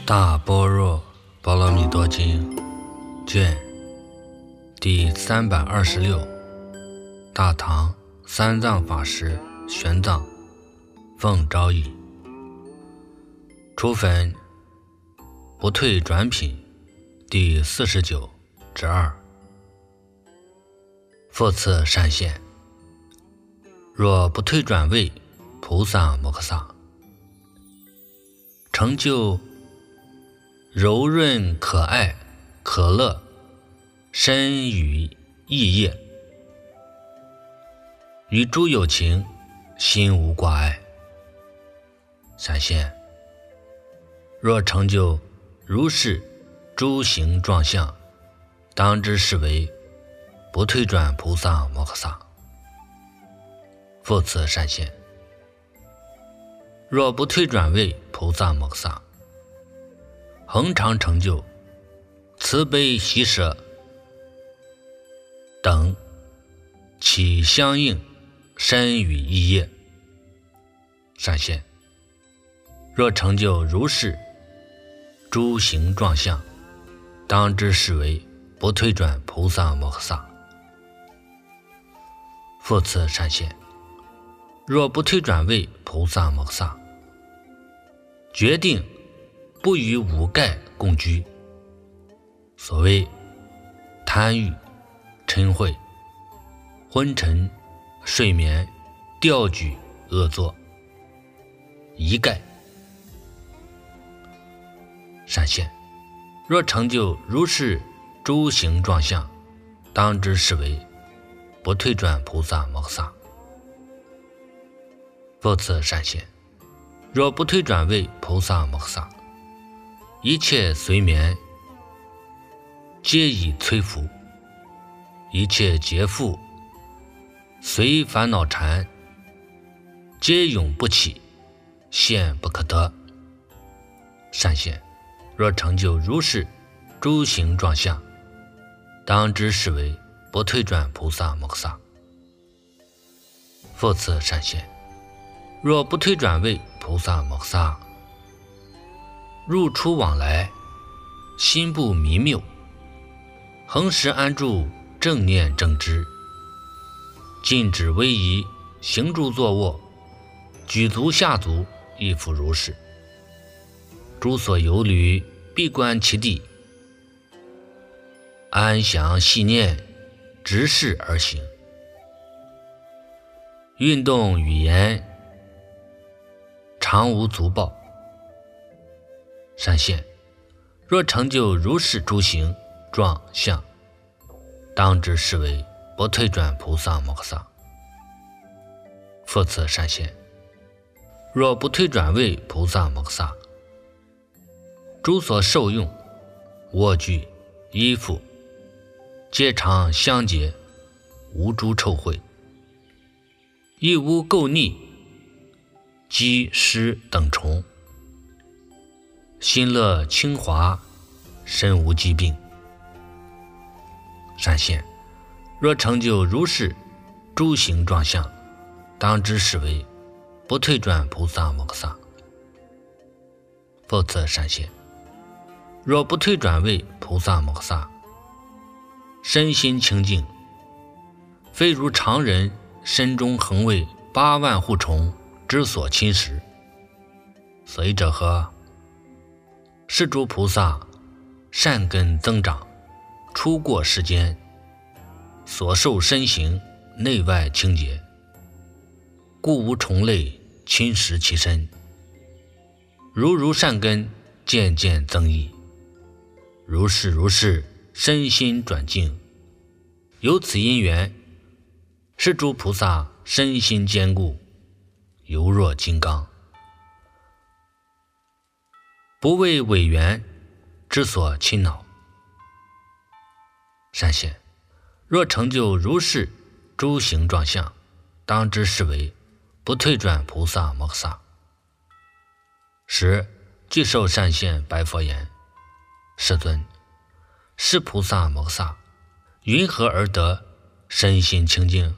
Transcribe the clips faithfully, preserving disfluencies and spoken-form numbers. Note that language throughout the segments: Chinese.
大般若波罗蜜多经卷第三百二十六，大唐三藏法师玄奘奉诏译，初分不退转品第四十九之二。复次善现，若不退转位菩萨摩诃萨，成就柔润可爱可乐身语意业，与诸有情心无挂碍。善现，若成就如是诸行状相，当知是为不退转菩萨摩诃萨。复次善现，若不退转位菩萨摩诃萨，恒常成就慈悲喜舍等起相应身语意业。善现，若成就如是诸行状相，当知是为不退转菩萨摩诃萨。复次善现，若不退转位菩萨摩诃萨，决定不与五盖共居，所谓贪欲、嗔恚、昏沉、睡眠、调举、恶作，一盖。善现，若成就如是诸行状相，当知是为不退转菩萨摩诃萨。复次善现，若不退转位菩萨摩诃萨，一切随眠皆已摧伏，一切劫缚随烦恼缠皆永不起，现不可得。善现，若成就如是诸行状相，当知是为不退转菩萨摩诃萨。复次善现，若不退转位菩萨摩诃萨，入出往来心不迷谬，恒时安住正念正知，禁止威仪，行住坐卧，举足下足亦复如是。诸所游旅闭观其地，安详细念，直视而行，运动语言常无足报。善现，若成就如是诸行状相，当知是为不退转菩萨摩诃萨。复次善现，若不退转位菩萨摩诃萨，诸所受用卧具衣服皆常相洁，无诸臭秽，亦无垢腻积湿等虫，心乐清华，身无疾病。善现，若成就如是诸行状相，当知是为不退转菩萨摩诃萨。复次善现，若不退转位菩萨摩诃萨，身心清净，非如常人身中恒为八万护虫之所侵蚀。所以者何？是诸菩萨善根增长，出过世间，所受身形内外清洁，故无虫类侵蚀其身。如如善根渐渐增益，如是如是身心转净。由此因缘，是诸菩萨身心坚固，犹若金刚，不为违缘之所侵恼。善现，若成就如是诸行状相，当知是为不退转菩萨摩诃萨。时具受善现白佛言：世尊，是菩萨摩诃萨云何而得身心清净？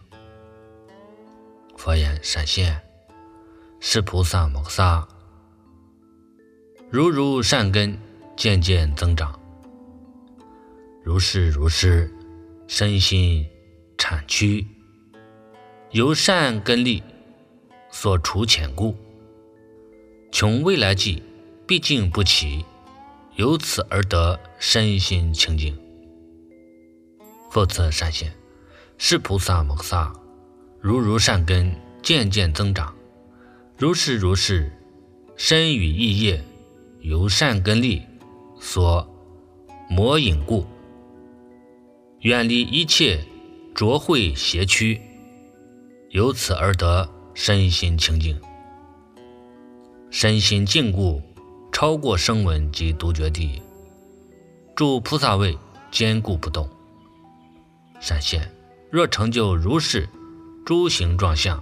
佛言：善现，是菩萨摩诃萨如如善根渐渐增长。如是如是，身心产趋，由善根力所除浅故，穷未来际毕竟不起，由此而得身心清净。复次善现，是菩萨摩诃萨如如善根渐渐增长，如是如是，身语意业由善根力所磨引故，远离一切浊秽邪曲，由此而得身心清净。身心净故，超过声闻及独觉地，住菩萨位，坚固不动。善现，若成就如是诸行状相，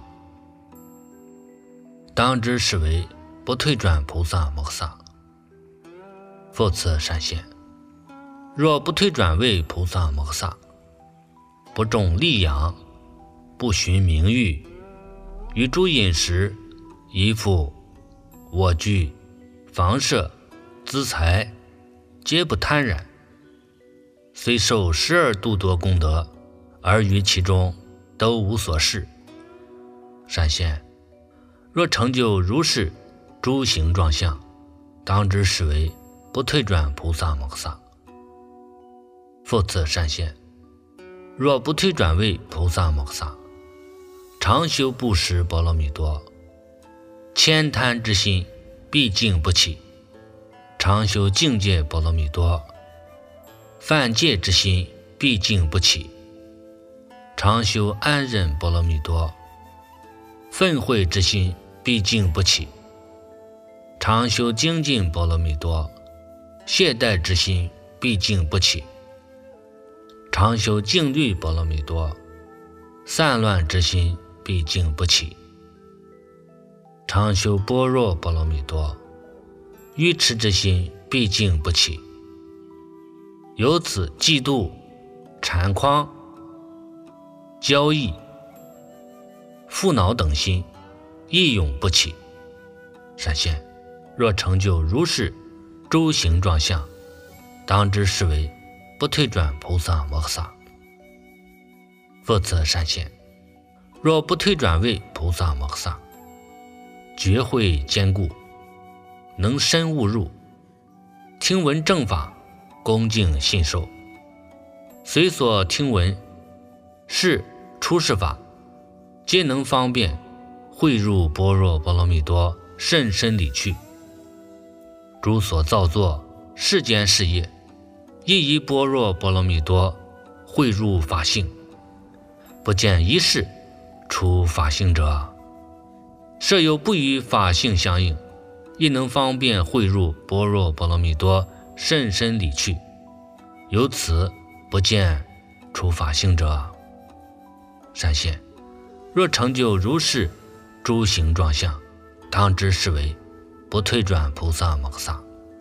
当知是为不退转菩萨摩诃萨。复次善现，若不退转为菩萨摩诃萨，不重利养，不寻名誉，于诸饮食、衣服、卧具、房舍、资财，皆不贪染，虽受十二度多功德，而于其中都无所事。善现，若成就如是诸行状相，当知是为不退转菩萨摩诃萨。复次善现，若不退转为菩萨摩诃萨，常修布施波罗蜜多，悭贪之心毕竟不起，常修境界波罗蜜多，犯戒之心毕竟不起，常修安忍波罗蜜多，愤恚之心毕竟不起，常修精进波罗蜜多，懈怠之心毕竟不起，常修静虑波罗蜜多，散乱之心毕竟不起，常修般若波罗蜜多，愚痴之心毕竟不起，由此嫉妒、谄诳、骄逸、负恼等心亦永不起。善现，若成就如是诸行状相，当知是为不退转菩萨摩诃萨。复次善现，若不退转为菩萨摩诃萨，觉慧坚固，能深悟入，听闻正法，恭敬信受，随所听闻是出世法，皆能方便汇入般若波罗蜜多甚深理趣。诸所造作世间事业，亦以般若波罗蜜多汇入法性，不见一事出法性者，设有不与法性相应，亦能方便汇入般若波罗蜜多甚深理趣，由此不见出法性者。善现，若成就如是诸行状相，当知是为不退转菩萨摩诃萨。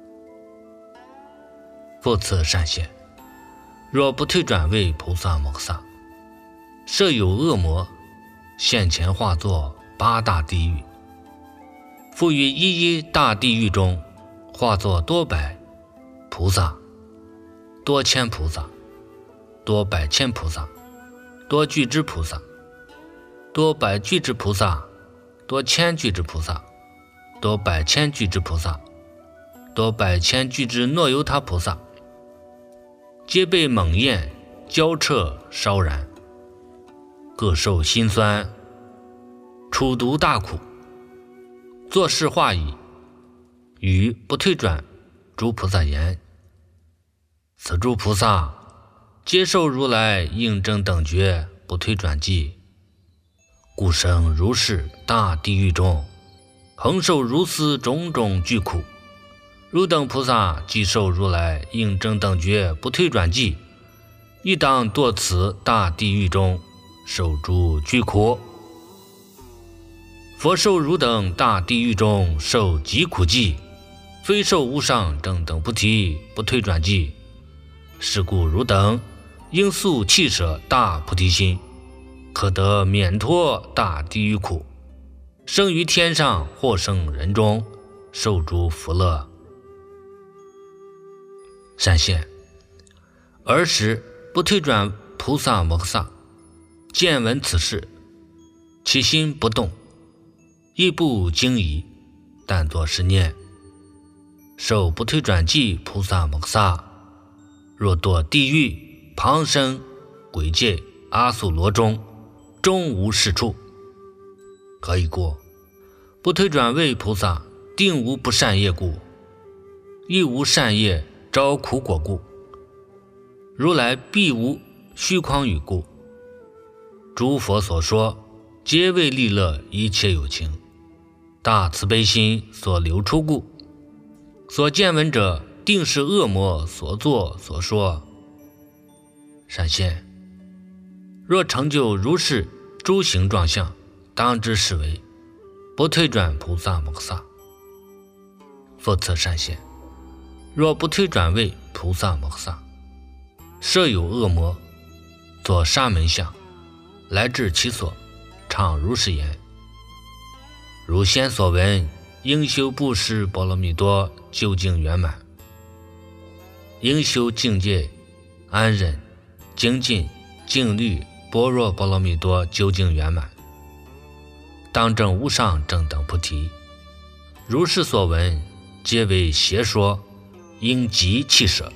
复次善现，若不退转为菩萨摩诃萨，设有恶魔现前化作八大地狱，复于一一大地狱中化作多百菩萨、多千菩萨、多百千菩萨、多具之菩萨、多百具之菩萨、多千具之菩萨、多百千具之菩萨、多百千具之诺由他菩萨，皆被猛焰焦彻烧燃，各受辛酸，处毒大苦，作是化已，与不退转诸菩萨言：此诸菩萨皆受如来应正等觉不退转际，故生如是大地狱中，恒受如斯种种具苦。汝等菩萨既受如来应正等觉不退转际，亦当堕此大地狱中受诸具苦。佛受汝等大地狱中受极苦际，非受无上正等菩提不退转际，是故汝等应速弃舍大菩提心，可得免脱大地狱苦，生于天上或生人中，受诸福乐， 闪现。尔时不退转菩萨摩诃萨见闻此事，其心不动，亦不惊疑，但作是念：受不退转记菩萨摩诃萨，若堕地狱、旁生、鬼界、阿修罗中，终无是处。何以故？不退转位菩萨定无不善业故，亦无善业招苦果故，如来必无虚诳语故。诸佛所说，皆为利乐一切有情，大慈悲心所流出故。所见闻者，定是恶魔所作所说。闪现。若成就如是诸行状相，当知是为不退转菩萨摩诃萨。复次闪现。若不退转位菩萨摩诃萨，设有恶魔，作沙门相，来至其所，唱如是言：如先所闻，应修布施波罗蜜多究竟圆满，应修境界安忍精进静虑般若波罗蜜多究竟圆满，当证无上正等菩提。如是所闻，皆为邪说，应即弃舍。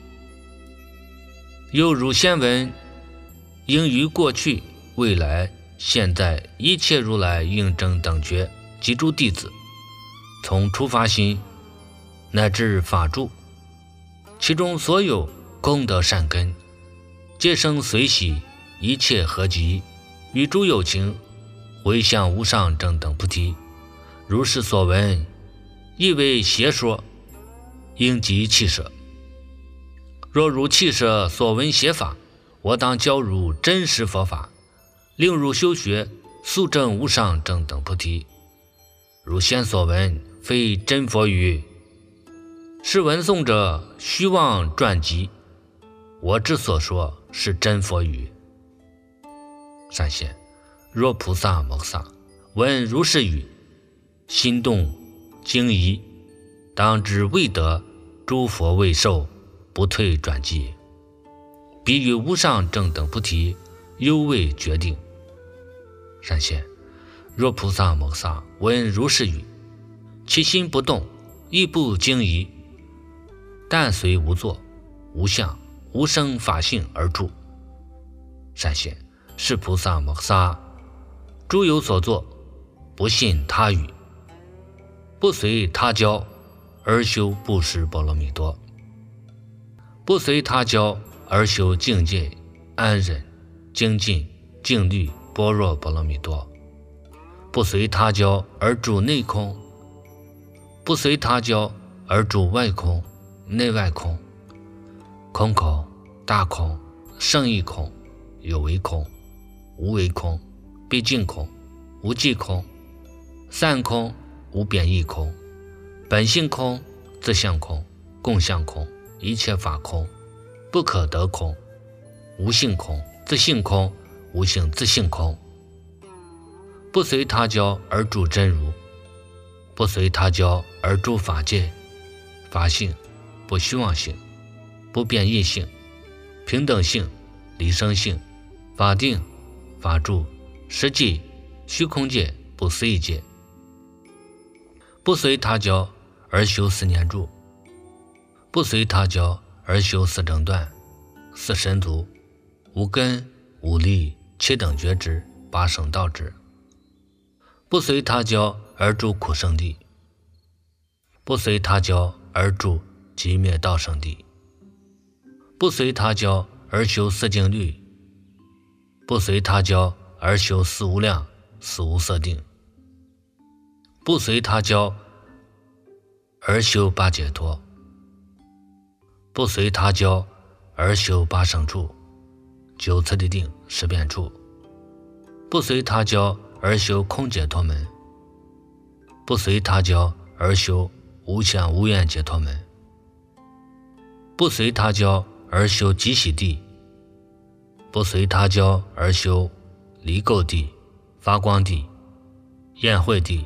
又如先闻，应于过去、未来、现在一切如来应正等觉及诸弟子，从初发心乃至法住，其中所有功德善根，皆生随喜，一切合集，与诸有情回向无上正等菩提。如是所闻，亦为邪说，应即弃舍。若如弃舍所闻邪法，我当教汝真实佛法，令汝修学，速证无上正等菩提。如先所闻，非真佛语，是闻诵者虚妄传集，我之所说是真佛语。闪现。若菩萨摩诃萨闻如是语，心动惊疑，当知未得诸佛未受不退转记，彼于无上正等菩提犹未决定。闪现。若菩萨摩诃萨闻如是语，其心不动，亦不惊疑，但随无作、无相、无生法性而住。闪现。是菩萨摩诃萨诸有所作，不信他语，不随他教而修布施波罗蜜多，不随他教而修境界安忍精进静虑般若波罗蜜多，不随他教而住内空，不随他教而住外空内外空，空空大空胜义空有为空无为空毕竟空无际空散空无变异空本性空自相空共相空一切法空不可得空无性空自性空无性自性空，不随他教而住真如，不随他教而住法界法性不虚妄性不变异性平等性离生性法定法住实际虚空界不思议界，不随他教而修四念住，不随他教而修四正断四神足无根无力七等觉知八圣道知，不随他教而住苦圣地，不随他教而住寂灭道圣地，不随他教而修四静虑，不随他教而修四无量四无色定，不随他教而修八解脱，不随他教而修八胜处九次第定十变处，不随他教而修空解脱门，不随他教而修无想无愿解脱门，不随他教而修极喜地，不随他教而修离垢地发光地宴会地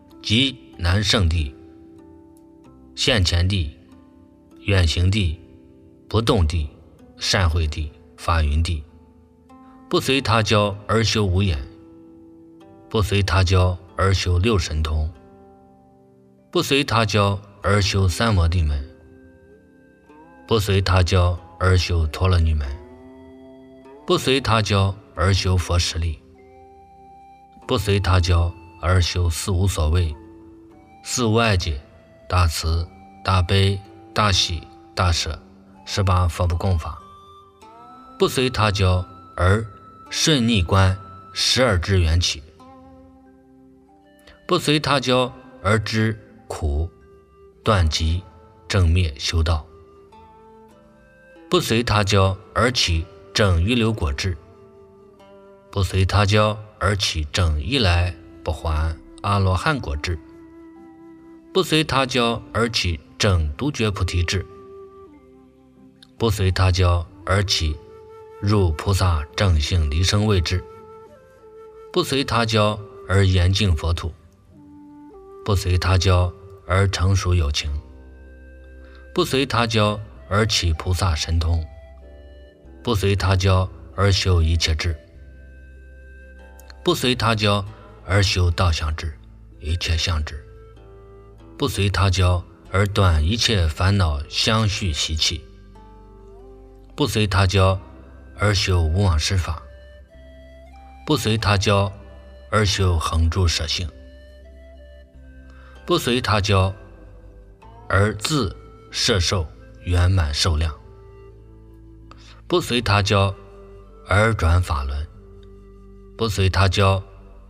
极难胜地现前地远行地不动地、善慧地、法云地，不随他教而修无眼，不随他教而修六神通，不随他教而修三摩地门，不随他教而修陀罗尼门，不随他教而修佛实力，不随他教而修四无所谓、四无碍解、大慈、大悲、大喜、大舍十八佛不共法，不随他教而顺逆观十二支缘起，不随他教而知苦、断集、正灭修道，不随他教而起正预流果智，不随他教而起正一来不还阿罗汉果智，不随他教而起正独觉菩提智，不随他教而起入菩萨正性离生位智，不随他教而严净佛土，不随他教而成熟有情，不随他教而起菩萨神通，不随他教而修一切智，不随他教而修道相智、一切相智，不随他教而断一切烦恼相续习气，不随他教而修无妄施法，不随他教而修恒住舍性，不随他教而自摄受圆满寿量，不随他教而转法轮，不随他教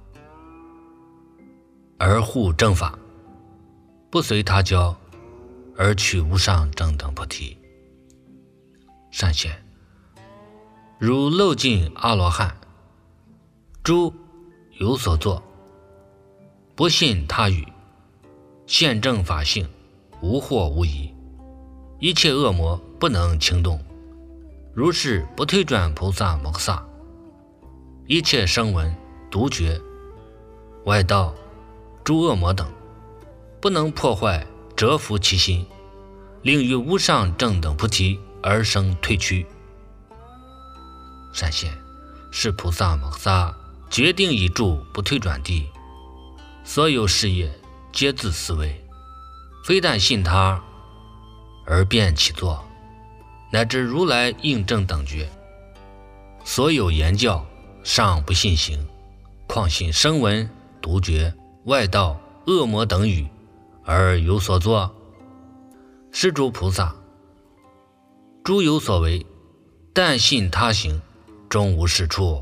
而护正法，不随他教而取无上正等菩提。善贤，如漏尽阿罗汉，诸有所作，不信他语，现正法性，无惑无疑，一切恶魔不能轻动，如是不退转菩萨摩诃萨，一切声闻、独觉、外道、诸恶魔等，不能破坏折服其心，令于无上正等菩提而生退趋。善贤，是菩萨摩诃萨决定已住不退转地，所有事业皆自思维，非但信他而便起作，乃至如来应正等觉，所有言教尚不信行，况信声闻、独觉、外道、恶魔等语而有所作？是诸菩萨诸有所为，但信他行，终无是处。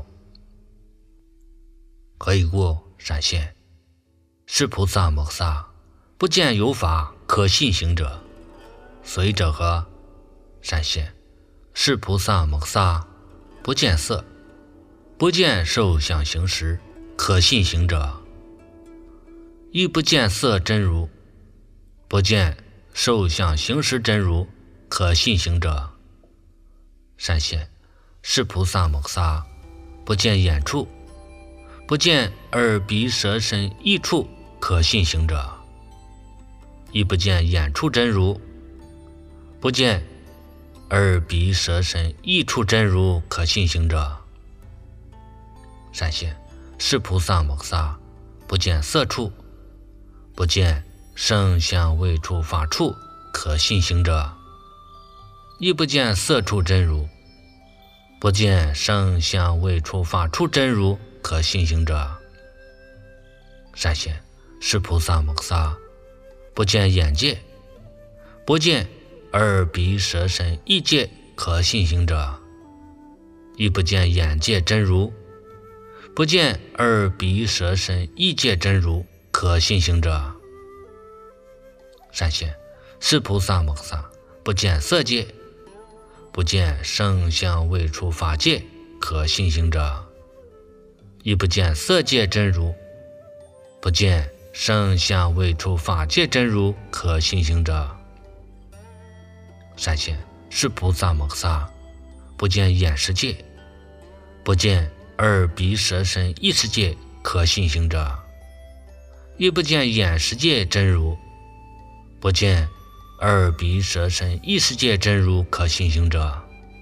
何以故？善贤，是菩萨摩诃萨不见有法可信行者，随者何？善贤，是菩萨摩诃萨不见色，不见受想行识可信行者，亦不见色真如，不见受想行识真如可信行者。善贤，是菩萨摩诃萨不见眼处，不见耳鼻舌身意处可信行者，亦不见眼处真如，不见耳鼻舌身意处真如可信行者。善贤，是菩萨摩诃萨不见色处，不见声香味触法处可信行者，亦不见色处真如，不见声香味触法处真如可信行者。善贤，是菩萨摩诃萨不见眼界，不见耳鼻舌身意界可信行者，亦不见眼界真如，不见耳鼻舌身意界真如可信行者。善贤，是菩萨摩诃萨不见色界，不见声香味触法界可信行者，亦不见色界真如，不见声香味触法界真如可信行者。善贤，是菩萨摩诃萨不见眼识界，不见耳鼻舌身意识界可信行者，亦不见眼识界真如，不见耳鼻舌身意识界真如可信行者。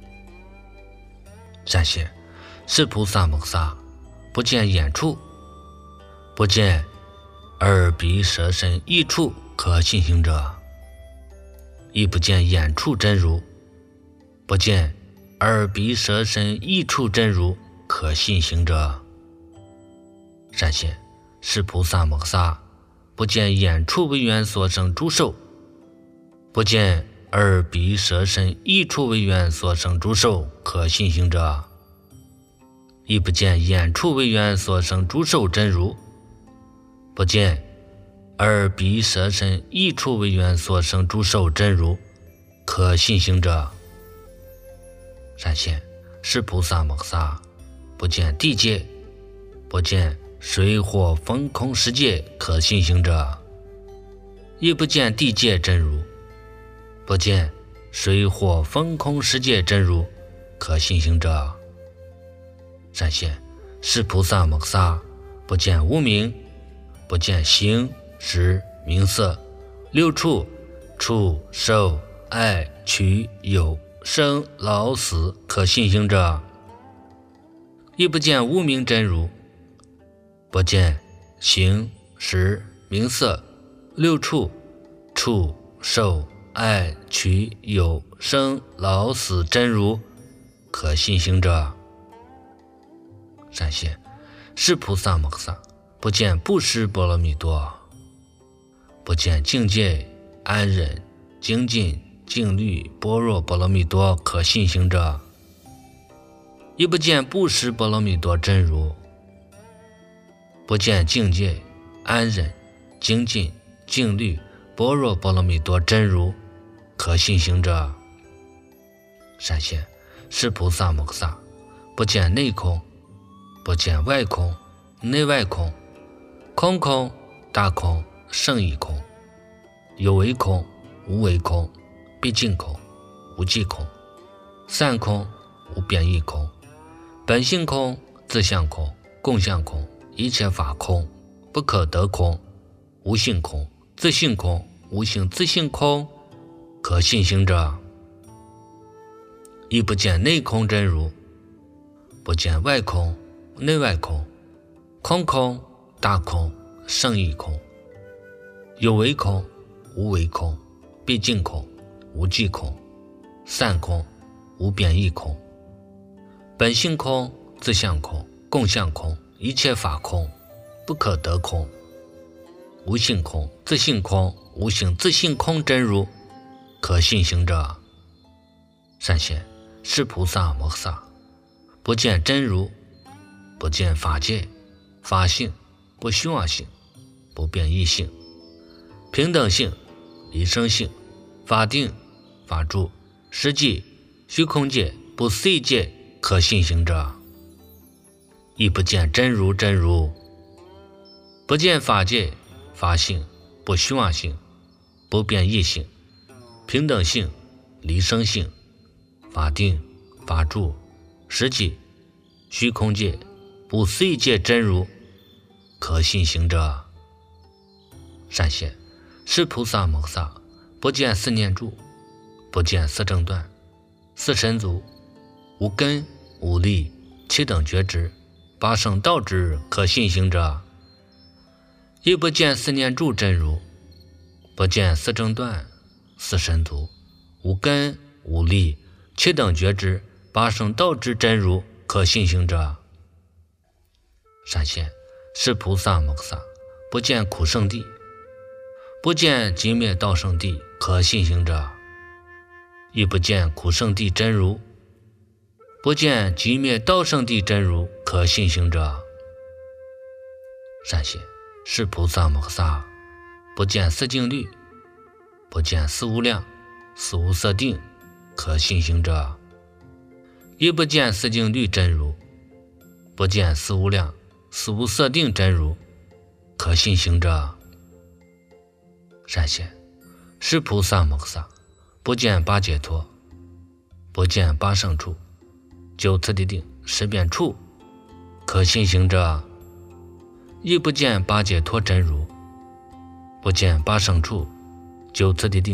善现，是菩萨摩诃萨不见眼处，不见耳鼻舌身意处可信行者，亦不见眼处真如，不见耳鼻舌身意处真如可信行者。善现，是菩萨摩诃萨不见眼处为缘所生诸受，不见耳鼻舌身意处为缘所生诸受可信行者，亦不见眼处为缘所生诸受真如，不见耳鼻舌身意处为缘所生诸受真如可信行者。善现，是菩萨摩诃萨不见地界，不见水火风空世界可信行者，亦不见地界真如，不见水火风空世界真如可信行者。善现，是菩萨摩诃萨不见无明，不见形识名色六处触受爱取有生老死可信行者，亦不见无明真如，不见形识名色六处触受爱取有生老死真如可信行者。善现，是菩萨摩诃萨不见布施波罗蜜多，不见境界安忍精进静虑般若波罗蜜多可信行者，亦不见布施波罗蜜多真如，不见境界安忍精进静虑般若波罗蜜多真如可信行者。善现，是菩萨摩诃萨不见内空，不见外空内外空空空大空胜义空有为空无为空毕竟空无际空散空无变异空本性空自相空共相空一切法空不可得空无性空自性空无性自性空可信行者。亦不见内空真如，不见外空内外空空空大空胜义空有为空无为空毕竟空无际空散空无变异空本性空自相空共相空一切法空不可得空无性空自性空无性自性空真如可信行者。善现，是菩萨摩诃萨不见真如，不见法界法性不虚妄性不变异性平等性离生性法定法住实际虚空界不思议界可信行者。亦不见真如真如，不见法界法性不虚妄性不变异性平等性离生性法定法住实际虚空界不思议界真如可信行者。善现，是菩萨摩诃萨不见四念住，不见四正断四神足无根无力七等觉知八圣道之可信行者。亦不见四念住真如，不见四正断四神足无根无力七等觉知八圣道之真如可信行者。善现，是菩萨摩诃萨不见苦圣地，不见极灭道圣地可信行者。亦不见苦圣地真如，不见极灭道圣地真如可信行者。善现，是菩萨摩诃萨不见四净律，不见四无量四无色定可信行者。亦不见四净律真如，不见四无量四无色定真如可信行者。善现，是菩萨摩诃萨不见八解脱，不见八圣处九次第定十遍处可信行者。亦不见八解脱真如，不见八圣处九次第定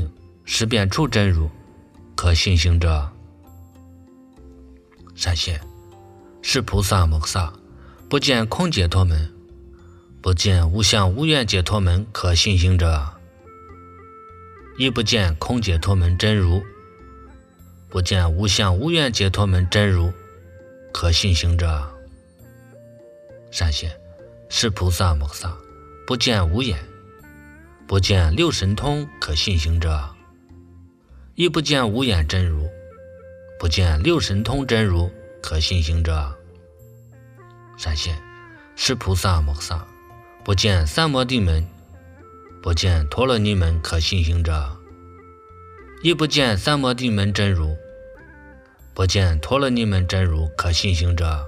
识遍处真如，可信行者。善现，是菩萨摩诃萨，不见空解脱门，不见无相无愿解脱门，可信行者。亦不见空解脱门真如，不见无相无愿解脱门真如，可信行者。善现，是菩萨摩诃萨，不见无眼，不见六神通，可信行者。亦不见无眼真如，不见六神通真如，可信行者。善现，是菩萨摩诃萨，不见三摩地门，不见陀罗尼门，可信行者。亦不见三摩地门真如，不见陀罗尼门真如，可信行者。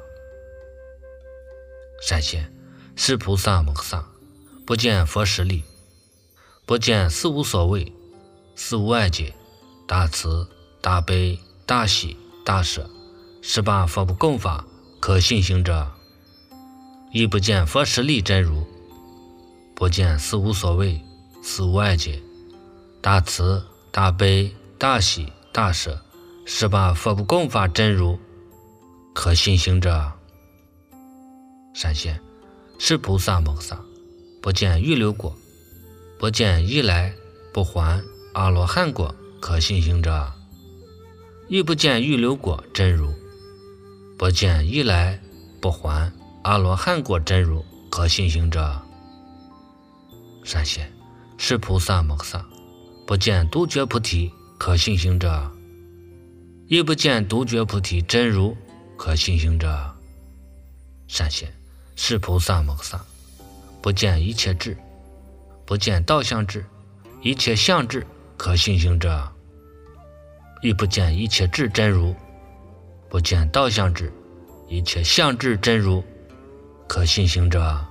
善现，是菩萨摩诃萨，不见佛实力，不见四无所谓、四无碍解、大慈、大悲、大喜、大舍十八佛不共法，可信行者。亦不见佛实力真如，不见四无所谓、四无碍解、大慈、大悲、大喜、大舍十八佛不共法真如，可信行者。善现，是菩萨摩诃萨，不见预流果，不见一来不还阿罗汉果，可信行者。亦不见预流果真如，不见一来不还阿罗汉果真如，可信行者。善现，是菩萨摩诃萨，不见独觉菩提，可信行者。亦不见独觉菩提真如，可信行者。善现，是菩萨摩诃萨，不见一切智，不见道相智，一切相智，可信行者。亦不见一切智真如，不见道相智，一切相智真如，可信行者。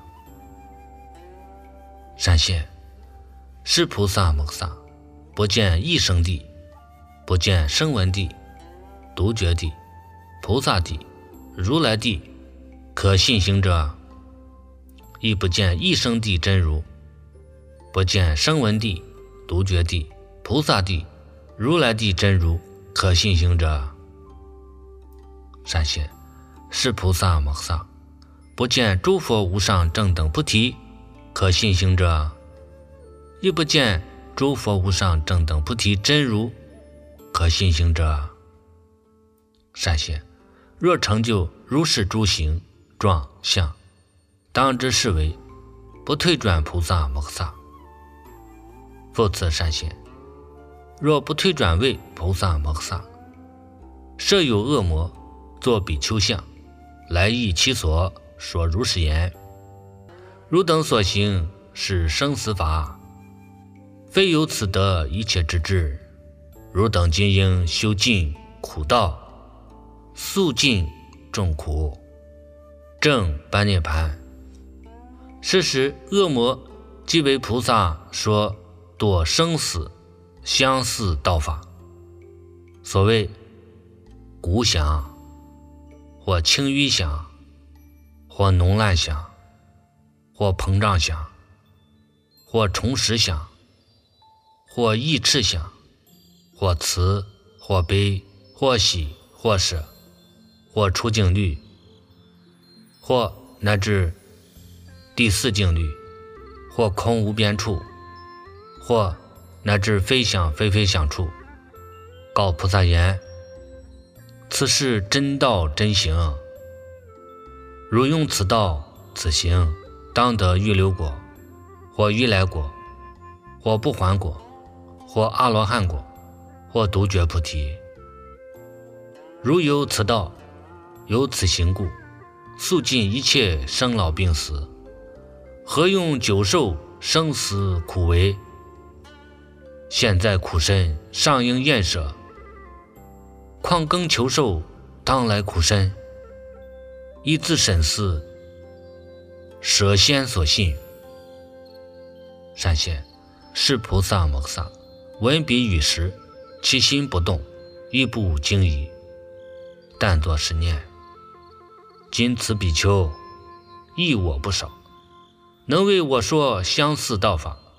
善现，是菩萨摩诃萨，不见一生地，不见声闻地、独觉地、菩萨地、如来地，可信行者。亦不见一生地真如，不见声闻地、独觉地、菩萨地、如来地真如，可信行者。善现，是菩萨摩诃萨，不见诸佛无上正等菩提，可信行者。亦不见诸佛无上正等菩提真如，可信行者。善现，若成就如是诸行状相，当知是为不退转菩萨摩诃萨。复次善现，若不退转为菩萨摩诃萨，设有恶魔作比丘相，来诣其所，说如是言：汝等所行是生死法，非有此得一切之智。汝等今应修尽苦道，速尽众苦，正般涅盘。是时恶魔即为菩萨说堕生死相似道法，所谓鼓响，或轻淤响，或浓烂响，或膨胀响，或重实响，或益斥响，或慈，或悲，或喜，或舍，或出境律，或乃至第四境律，或空无边处，或乃至非想非非想处，告菩萨言：此是真道真行，汝用此道此行，当得预流果，或预来果，或不还果，或阿罗汉果，或独觉菩提。如有此道，有此行故，速尽一切生老病死，何用久受生死苦为？现在苦身，尚应厌舍，况更求受当来苦身？依自审思，舍先所信。善现，是菩萨摩诃萨，闻彼语时，其心不动，亦不惊疑，但作是念：今此比丘益我不少，能为我说相似道法，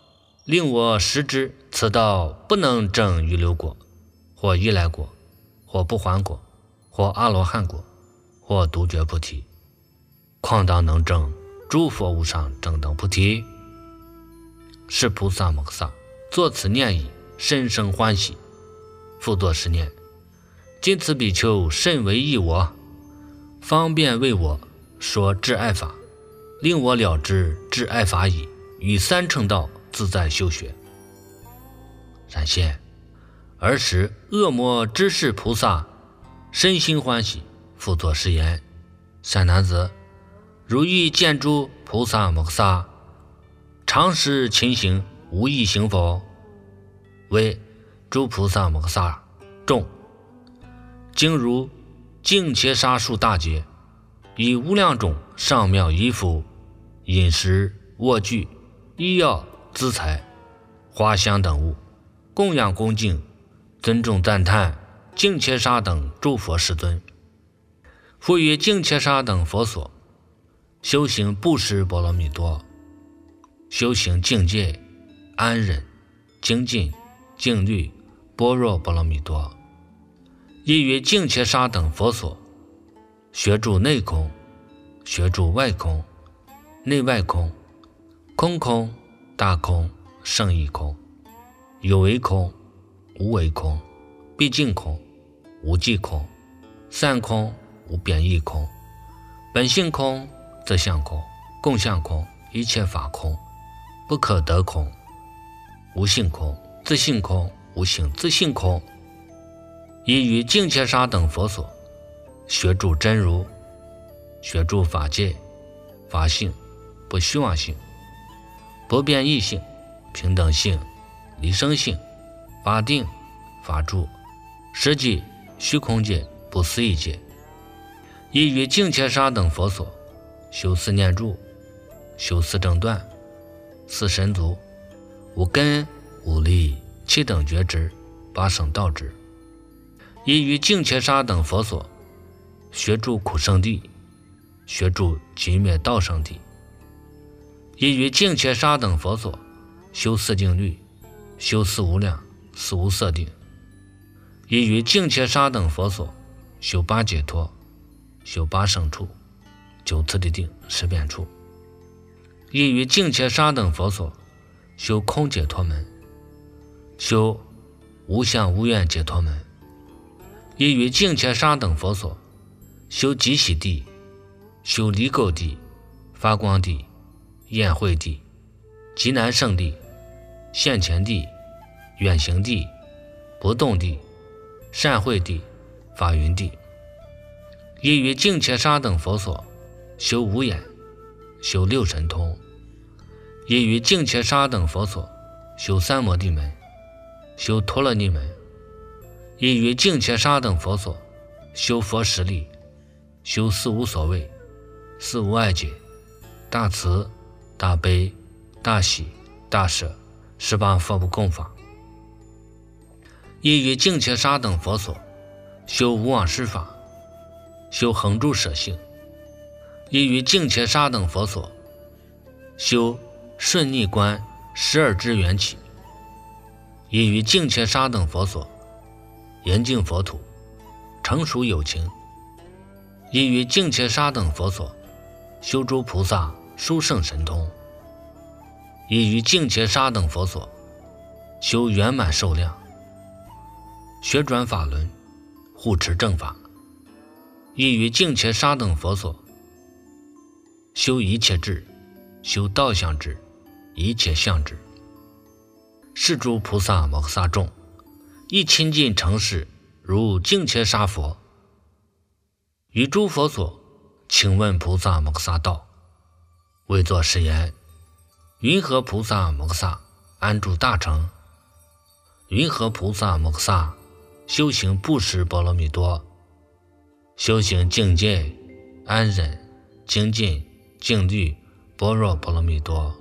令我识之，此道不能证预流果，或依来果，或不还果，或阿罗汉果，或独觉菩提，况当能证诸佛无上正等菩提？是菩萨摩诃萨作此念已，甚生欢喜，复作是念：今此比丘甚为益我，方便为我说至爱法，令我了知至爱法已，于三乘道自在修学。闪现，尔时恶魔知是菩萨身心欢喜，复作是言：善男子，如欲见诸菩萨摩诃萨常时勤行，无异行否？为诸菩萨摩诃萨众，经如净切沙数大劫，以无量种上妙衣服、饮食、卧具、医药、资财、花香等物，供养恭敬、尊重赞叹净切沙等诸佛世尊，复于净切沙等佛所修行布施波罗蜜多，修行境界安忍、精进、静虑、般若波罗蜜多，亦于净切沙等佛所学住内空、学住外空、内外空、空空、大空、胜义空、有为空、无为空、毕竟空、无际空、散空、无变异空、本性空、自相空、共相空、一切法空、不可得空、无性空、自性空、无性自性空，亦于净切沙等佛所学住真如，学住法界、法性、不虚妄性、不变异性、平等性、离生性、法定、法住、实际、虚空界、不思议界，亦于净切沙等佛所修四念住，修四正断、四神足、五根、五力、七等觉知、八圣道知，亦于净切沙等佛所学住苦圣地，学住极灭道圣地，亦于净切沙等佛所修四静虑，修四无量、四无色定，亦于净切沙等佛所修八解脱，修八圣处、九次第定、十遍处，亦于净切沙等佛所修空解脱门，修无相无愿解脱门，亦于净切沙等佛所修极喜地，修离垢地、发光地、宴会地、极难胜地、现前地、远行地、不动地、善会地、法云地，亦于净切沙等佛所修无眼，修六神通，亦于净切沙等佛所修三摩地门，修陀罗尼门，亦于净切沙等佛所修佛实力，修四无所谓、四无碍解、大慈、大悲、大喜、大舍十八佛不共法，亦于净切沙等佛所修无妄施法，修恒住舍性，亦于净切沙等佛所修顺逆观十二支缘起，亦于净切沙等佛所严净佛土，成熟有情，亦于净切沙等佛所修诸菩萨殊胜神通，亦于净切沙等佛所修圆满寿量，学转法轮，护持正法，亦于净切沙等佛所修一切智，修道相智、一切相智。是诸菩萨摩诃萨众，亦亲近承事，如净切沙佛，于诸佛所请问菩萨摩诃萨道，为作是言：云何菩萨摩诃萨安住大乘？云何菩萨摩诃萨修行布施波罗蜜多，修行境界安忍、精进、静虑、般若波罗蜜多？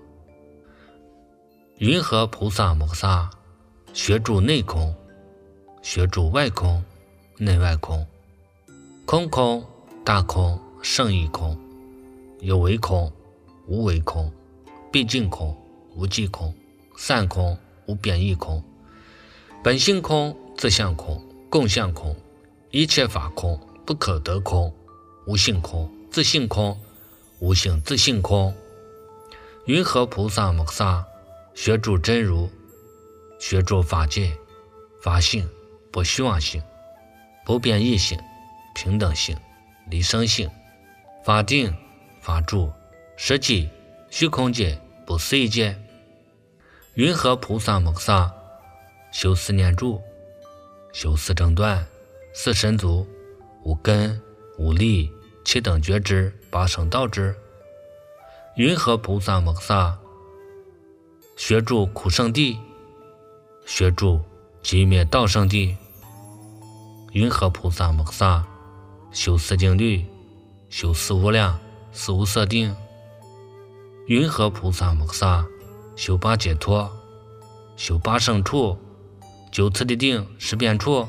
云何菩萨摩诃萨学住内空，学住外空、内外空、空空、大空、胜义空、有为空、无为空、毕竟空、无际空、 散空，无变异空，本性空，自相空，共相空，一切法空，不可得空，无性空，自性空，无性自性空。云何菩萨摩诃萨学住真如，学住法界、法性、不虚妄性、不变异性、平等性、离生性、法定、法住、实际、虚空界、不思议界。云何菩萨摩诃萨修四念住，修四正断、四神足、五根、五力、七等觉知、八圣道知。云何菩萨摩诃萨学住苦圣地，学住寂灭道圣地。云何菩萨摩诃萨修四静虑，修四无量、四无色定。云何菩萨摩诃萨修八解脱，修八圣处、九次第定、十变处。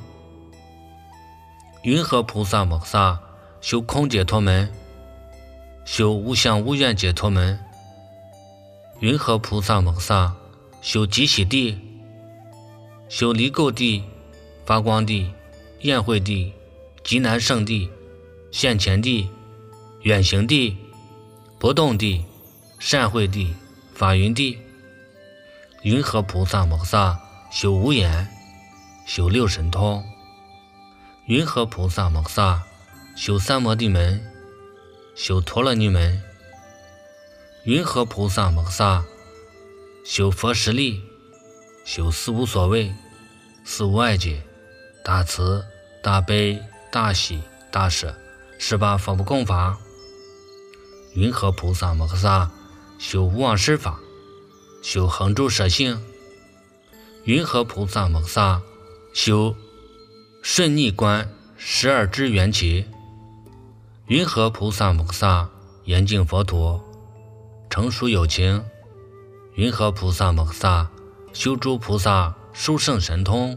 云何菩萨摩诃萨修空解脱门，修无相无愿解脱门。云何菩萨摩诃萨修极喜地，修离垢地、发光地、宴会地、极难胜地、现前地、远行地、不动地、善会地、法云地。云何菩萨摩诃萨修无眼，修六神通。云何菩萨摩诃萨修三摩地门，修陀罗尼门。云何菩萨摩诃萨修佛实力，修四无所谓、四无碍解、大慈、大悲、大喜、大舍、十八佛不共法。云何菩萨摩诃萨修无妄施法，修恒住舍性。云何菩萨摩诃萨修顺逆观十二支缘起。云何菩萨摩诃萨严净佛陀，成熟有情。云何菩萨摩诃萨修诸菩萨殊胜神通。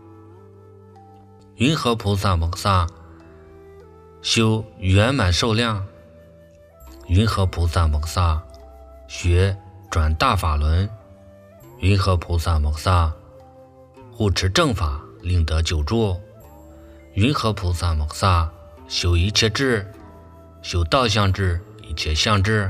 云何菩萨摩诃萨修圆满寿量。云何菩萨摩诃萨学转大法轮。云何菩萨摩诃萨护持正法，令得久住。云何菩萨摩诃萨修一切智，修道相智、一切相智。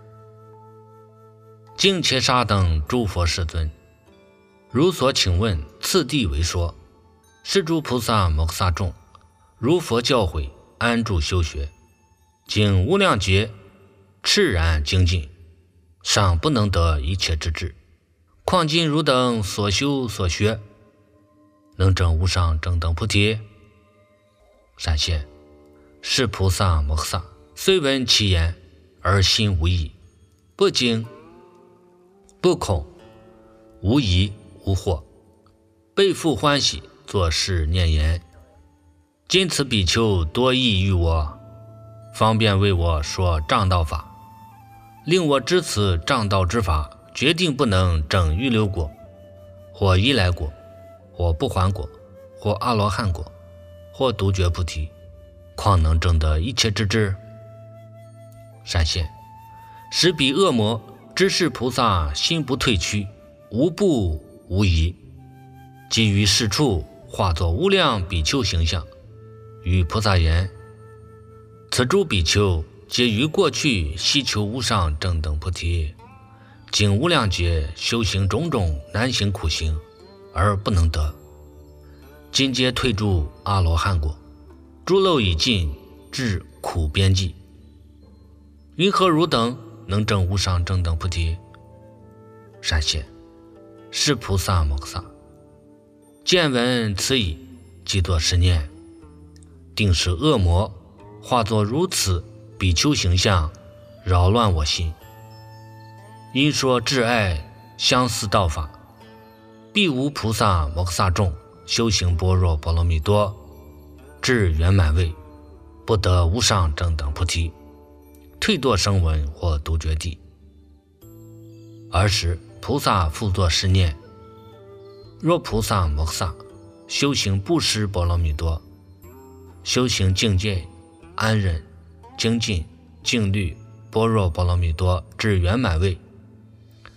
净切沙等诸佛世尊，如所请问，次第为说。是诸菩萨摩诃萨众，如佛教诲，安住修学，经无量劫，炽然精进，尚不能得一切之智。况今汝等所修所学，能证无上正等菩提。闪现是菩萨摩诃萨虽闻其言，而心无疑，不惊不恐，无疑无惑，倍复欢喜，作是念言：今此比丘多益于我，方便为我说障道法，令我知此障道之法，决定不能证预流果，或依来果，或不还果，或阿罗汉果，或独觉菩提，况能证得一切之智。闪现使彼恶魔知是菩萨心不退屈，无不无疑，即于是处化作无量比丘形象，与菩萨言：此诸比丘皆于过去希求无上正等菩提，经无量劫修行种种难行苦行，而不能得，今皆退诸阿罗汉果，诸漏已尽，至苦边际。云何汝等能证无上正等菩提？闪现是菩萨摩诃萨见闻此已，即作是念：定是恶魔化作如此比丘形象，扰乱我心，因说挚爱相似道法，必无菩萨摩诃萨众修行般若波罗蜜多，至圆满位，不得无上正等菩提，退堕声闻或独觉地。尔时菩萨复作是念：若菩萨摩诃萨修行布施波罗蜜多，修行境界安忍、精进、静虑、般若波罗蜜多至圆满位，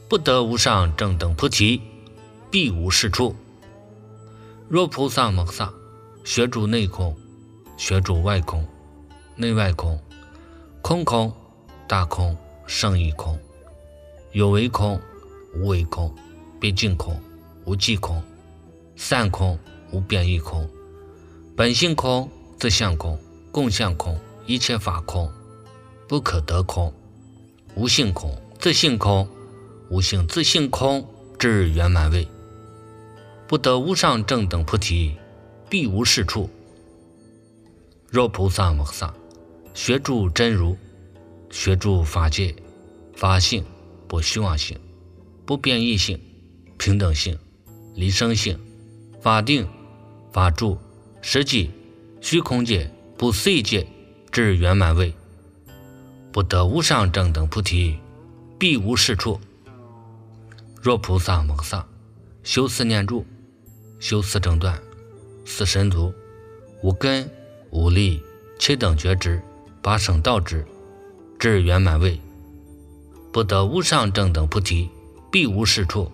不得无上正等菩提，必无是处。若菩萨摩诃萨学住内空，学住外空，内外空，空空大空胜义空，有为空无为空，毕竟空无际空，散空无变异空，本性空自相空，共相空一切法空，不可得空，无性空自性空，无性自性空至圆满位，不得无上正等菩提，必无是处。若菩萨摩诃萨学住真如，学住法界、法性、不虚妄性、不变异性、平等性、离生性、法定、法住、实际、虚空界、不思议界至圆满位，不得无上正等菩提，必无是处。若菩萨摩诃萨修四念住，修四正断、四神足、五根、五力、七等觉知、八圣道支至圆满位，不得无上正等菩提，必无是处。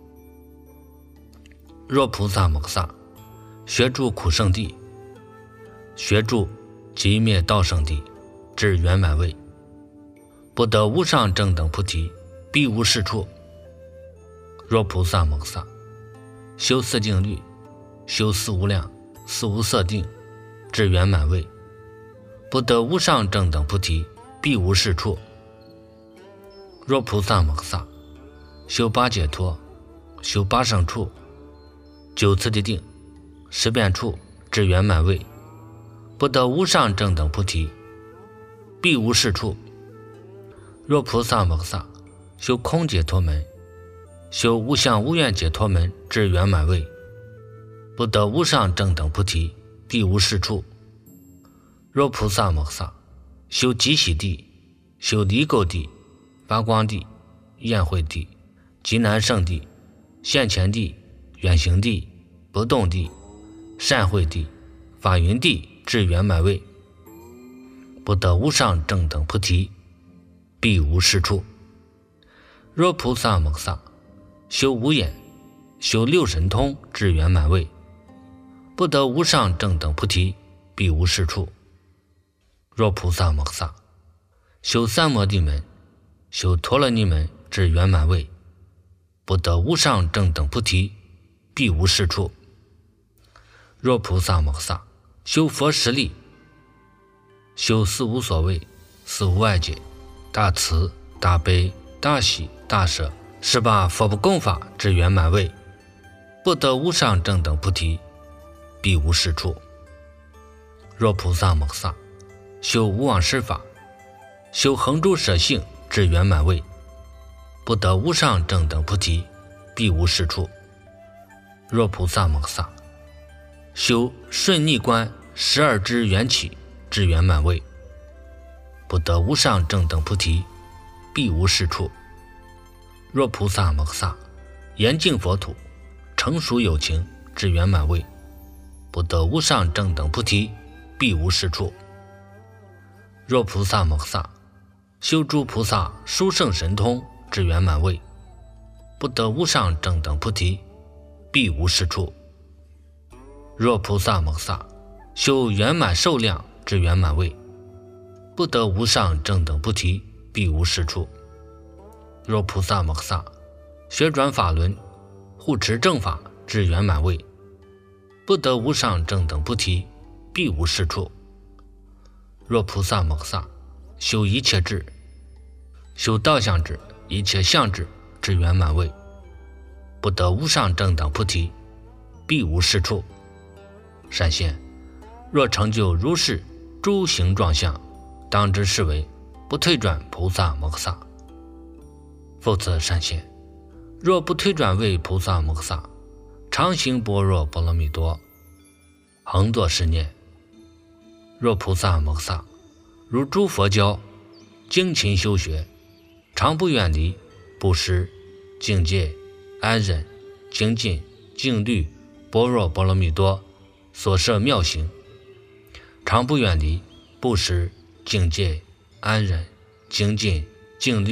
若菩萨摩诃萨学住苦圣地，学住极灭道圣地至圆满位，不得无上正等菩提，必无是处。若菩萨摩诃萨修四静虑，修四无量、四无色定至圆满位，不得无上正等菩提，必无是处。若菩萨摩诃萨修八解脱，修八胜处、九次第定、十遍处至圆满位，不得无上正等菩提，必无是处。若菩萨摩诃萨修空解脱门，修无相无愿解脱门至圆满位，不得无上正等菩提，必无是处。若菩萨摩诃萨修极喜地，修离垢地、发光地、宴会地、极难胜地、现前地、远行地、不动地、善会地、法云地至圆满位，不得无上正等菩提，必无是处。若菩萨摩诃萨修无眼，修六神通至圆满位，不得无上正等菩提，必无是处。若菩萨摩诃萨修三摩地门，修陀罗尼门至圆满位，不得无上正等菩提，必无是处。若菩萨摩诃萨修佛十力，修四无所谓、四无外界、大慈、大悲、大喜、大舍十八佛不共法至圆满位，不得无上正等菩提，必无是处。若菩萨摩诃萨修无妄施法，修恒诸舍性至圆满位，不得无上正等菩提，必无是处。若菩萨摩诃萨修顺逆观十二支缘起至圆满位，不得无上正等菩提，必无是处。若菩萨摩诃萨严净佛土，成熟有情至圆满位，不得无上正等菩提，必无是处。若菩萨摩诃萨修诸菩萨殊胜神通至圆满位，不得无上正等菩提，必无是处。若菩萨摩诃萨修圆满寿量至圆满位，不得无上正等菩提，必无是处。若菩萨摩诃萨学转法轮，护持正法至圆满位，不得无上正等菩提，必无是处。若菩萨摩诃萨修一切智，修道相智、一切相智至圆满位，不得无上正等菩提，必无是处。善现，若成就如是诸行状相，当知是为不退转菩萨摩诃萨。复次善现，若不退转为菩萨摩诃萨，常行般若波罗蜜多，恒作是念：若菩萨摩诃萨如诸佛教，精勤修学，常不远离布施、境界、安忍、精进、静虑、般若波罗蜜多所设妙行，常不远离布施、境界、安忍、精进、静虑、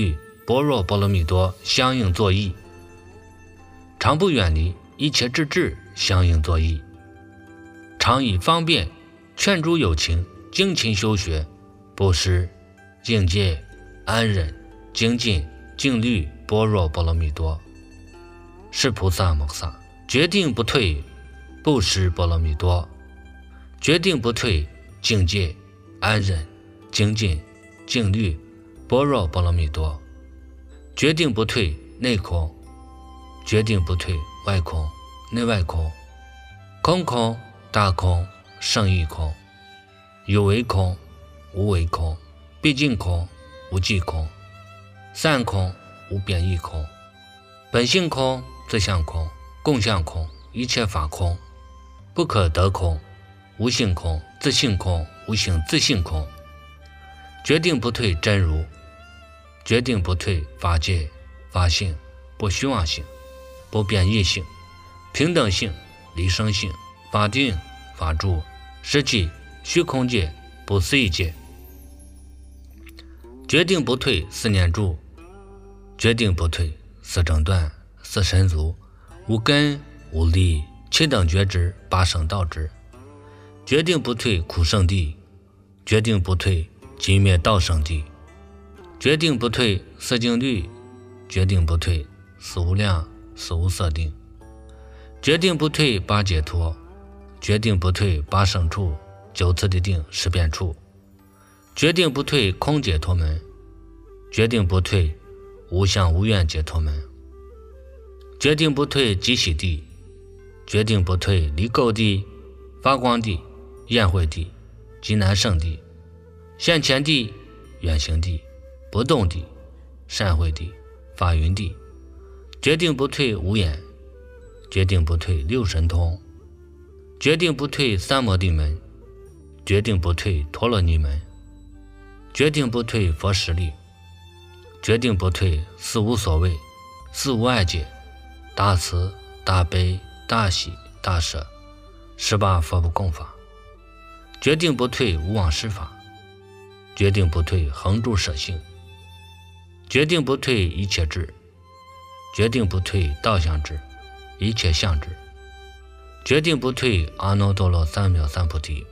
般若波罗蜜多相应作意，常不远离一切之智相应作意，常以方便劝诸有情精勤修学，布施、境界、安忍、精进、静虑般若波罗蜜多。是菩萨摩诃萨决定不退布施波罗蜜多，决定不退境界、安忍、精进、静虑般若波罗蜜多，决定不退内空，决定不退外空、内外空，空空、大空、胜义空，有为空、无为空，毕竟空、无际空，散空、无边义空，本性空、自相空、共相空，一切法空，不可得空、无性空、自性空、无性自性空，决定不退真如，决定不退法界、法性、不虚妄性、不变异性、平等性、离生性、法定、法住、实际、虚空界、不思议界，决定不退四念住，决定不退四正断、四神足、无根、无力、七等觉知、八圣道知，决定不退苦圣地，决定不退寂灭道圣地，决定不退四静虑，决定不退四无量、四无色定，决定不退八解脱，决定不退八圣处、九次第定、十变处，决定不退空解脱门，决定不退无相无愿解脱门，决定不退极喜地，决定不退离垢地、发光地、宴会地、极难胜地、现前地、远行地、不动地、善会地、法云地，决定不退无眼，决定不退六神通，决定不退三摩地门，决定不退陀罗尼门，决定不退佛实力，决定不退四无所谓、四无碍界、大慈、大悲、大喜、大舍、十八佛不共法，决定不退无妄施法，决定不退恒住舍性，决定不退一切智，决定不退道相智、一切相智，决定不退阿耨多罗三藐三菩提。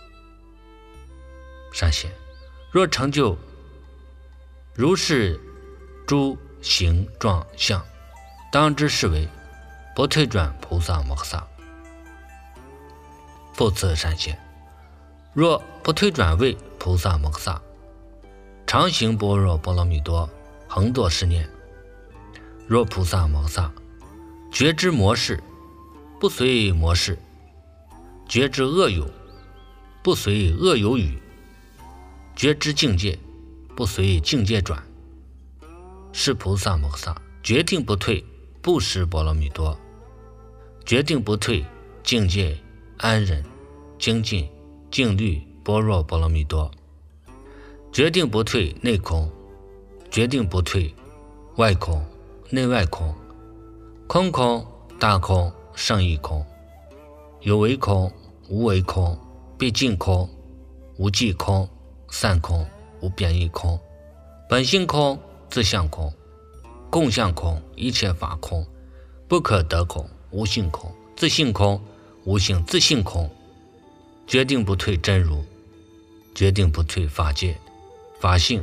善显，若成就如是诸形状相，当知是为不退转菩萨摩诃萨。复次善显，若不退转为菩萨摩诃萨，常行般若波罗蜜多，恒作是念：若菩萨摩诃萨觉知魔事，不随魔事；觉知恶友，不随恶友语；觉知境界，不随境界转。是菩萨摩诃萨决定不退布施波罗蜜多，决定不退境界、安忍、精进、静虑般若波罗蜜多，决定不退内空，决定不退外空、内外空，空空、大空、胜义空，有为空、无为空，毕竟空、无际空、散空、无边义空，本性空、自相空、共相空，一切法空，不可得空、无性空、自性空、无性自性空，决定不退真如，决定不退法界、法性、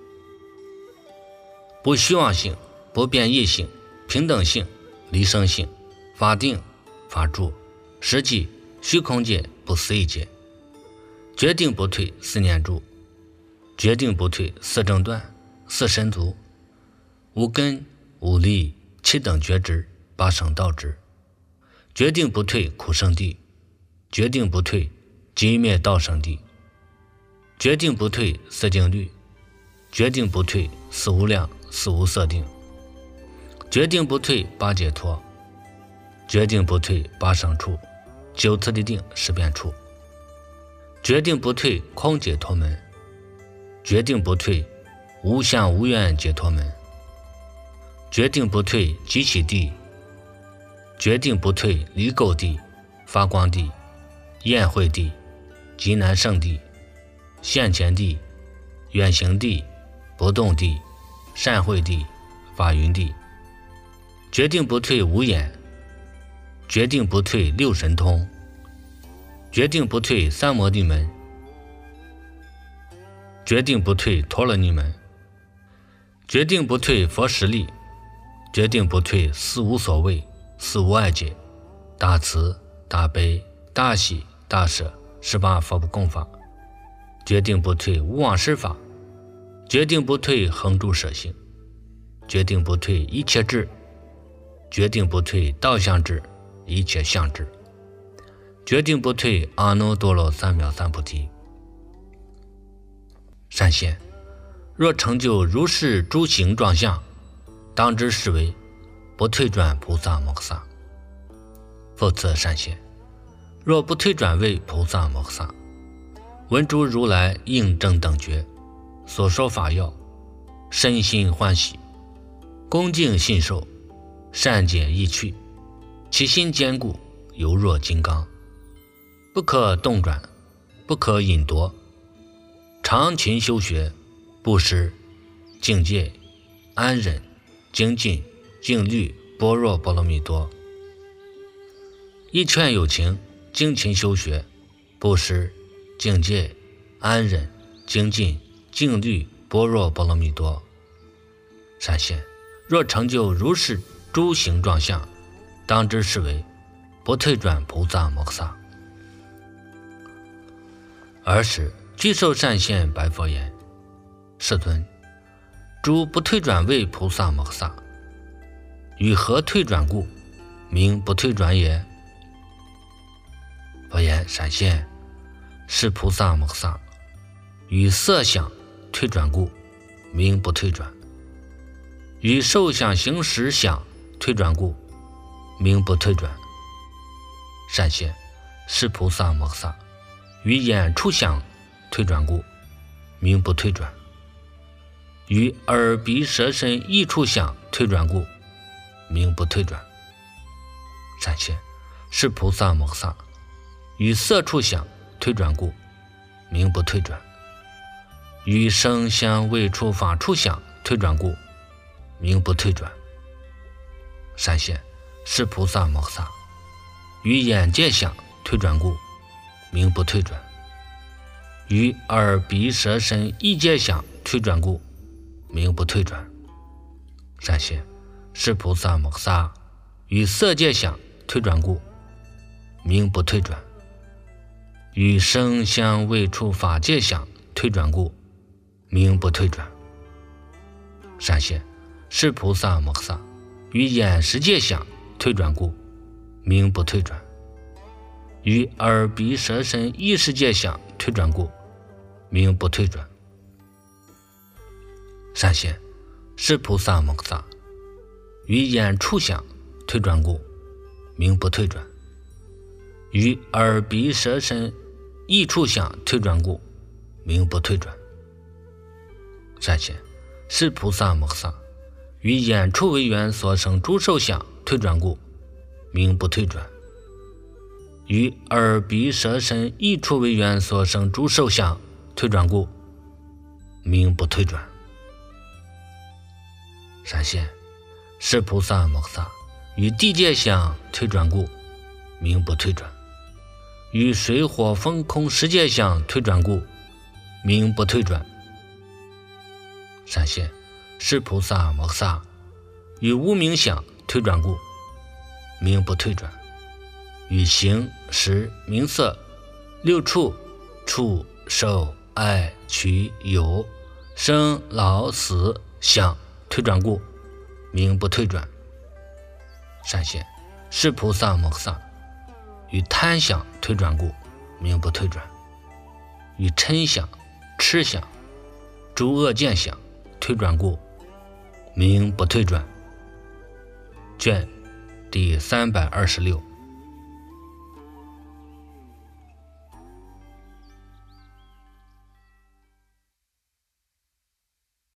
不虚妄性、不变异性、平等性、离生性、法定、法住、实际、虚空界、不思议界，决定不退四念住，决定不退四正断、四神足、无根、无力、七等觉知、八圣道知，决定不退苦圣地，决定不退寂灭道圣地，决定不退四静虑，决定不退四无量、四无色定，决定不退八解脱，决定不退八圣处、九次第定、十变处，决定不退空解脱门，决定不退无相无愿解脱门，决定不退极喜地，决定不退离垢地、发光地、宴会地、极难胜地、现前地、远行地、不动地、 善慧地、法云地，决定不退五眼，决定不退六神通，决定不退三摩地门，决定不退陀罗尼门，决定不退佛实力，决定不退四无所谓、四无碍解、大慈、大悲、大喜、大舍十八佛不共法，决定不退无妄施法，决定不退恒住舍性，决定不退一切智，决定不退道相智、一切相智，决定不退阿耨多罗三藐三菩提。善现，若成就如是诸行状相，当知是为不退转菩萨摩诃萨。复次善现，若不退转为菩萨摩诃萨，闻诸如来应正等觉所说法要，身心欢喜，恭敬信受，善解意趣，其心坚固，犹若金刚，不可动转，不可引夺，常勤修学，布施、境界、安忍、精进、静虑、般若波罗蜜多。一劝有情，精勤修学，布施、境界、安忍、精进、静虑、般若波罗蜜多。善现，若成就如是诸行状相，当知是为不退转菩萨摩诃萨。尔时具受善现白佛言：世尊，诸不退转为菩萨摩诃萨，于何退转故，名不退转也？佛言：善现，是菩萨摩诃萨于色想退转故，名不退转；于受想行识想退转故，名不退转。善现，是菩萨摩诃萨于眼触想退转故，名不退转；于耳鼻舌身意触想退转故，名不退转。善现，是菩萨摩诃萨于色触想退转故，名不退转；于声香味触法触想退转故，名不退转。善现，是菩萨摩诃萨于眼界想退转故，名不退转；于耳鼻舌身意界想退转故，名不退转。善现，是菩萨摩诃萨于色界想退转故，名不退转；于声香味触法界想退转故，名不退转。善现，是菩萨摩诃萨于眼识界想退转故，名不退转；于耳鼻舌身意识界想退转故，名不退转。善现，是菩萨摩诃萨于眼触想退转故，名不退转；于耳鼻舌身意触想退转故，名不退转。善现，是菩萨摩诃萨于眼触为缘所生诸受想退转故，名不退转；于耳鼻舌身意触为缘所生诸受想退转故，名不退转。善现，是菩萨摩诃萨于地界想退转故，名不退转；于水火风空十界想退转故，名不退转。善现，是菩萨摩诃萨于无明想退转故，名不退转；与形识名色六处触受爱取有生老死想退转故，名不退转。善现，是菩萨摩诃萨与贪想退转故，名不退转；与嗔想痴想诸恶见想退转故，名不退转。卷第三百二十六。